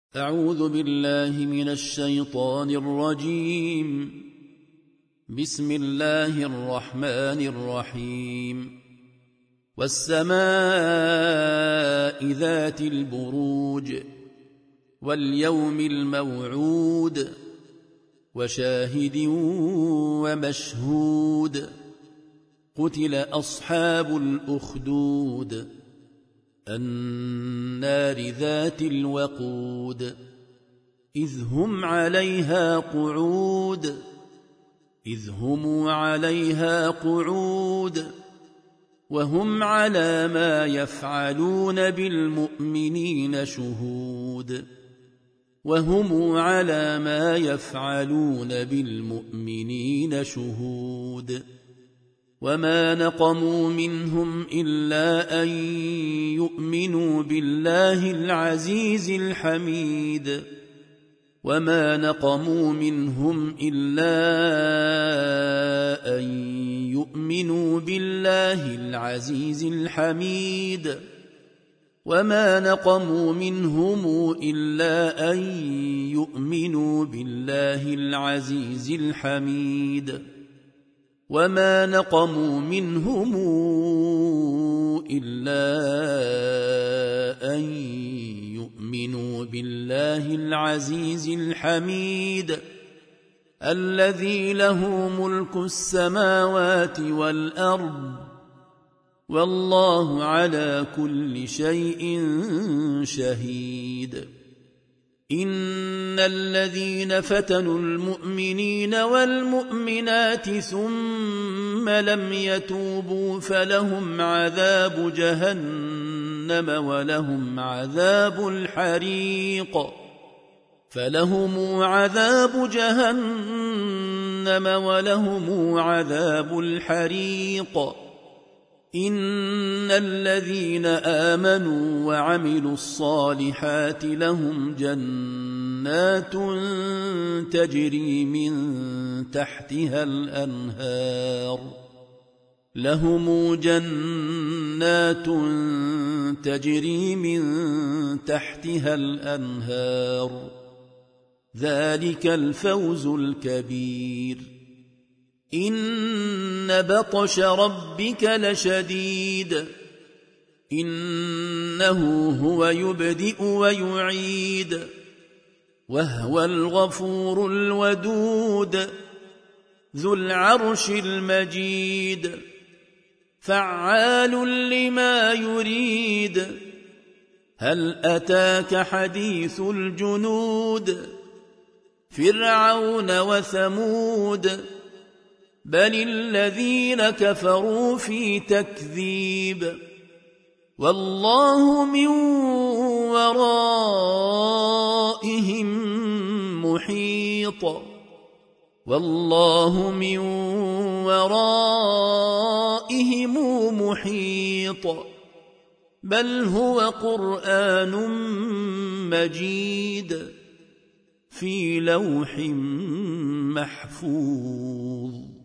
أعوذ بالله من الشيطان الرجيم. بسم الله الرحمن الرحيم. والسماء ذات البروج واليوم الموعود وشاهد ومشهود. قتل أصحاب الأخدود النار ذات الوقود إذ هم عليها قعود وهم على ما يفعلون بالمؤمنين شهود وما نقموا منهم إلا أن يؤمنوا بالله العزيز الحميد وما نقموا منهم إلا أن يؤمنوا بالله العزيز الحميد الذي له ملك السماوات والأرض والله على كل شيء شهيد. إن الذين فتنوا المؤمنين والمؤمنات ثم لم يتوبوا فلهم عذاب جهنم ولهم عذاب الحريق. إن الذين آمنوا وعملوا الصالحات لهم جنات تجري من تحتها الأنهار ذلك الفوز الكبير. إن بطش ربك لشديد إنه هو يبدئ ويعيد وهو الغفور الودود ذو العرش المجيد فعال لما يريد. هل أتاك حديث الجنود فرعون وثمود بل الذين كفروا في تكذيب والله من ورائهم محيط بل هو قرآن مجيد في لوح محفوظ.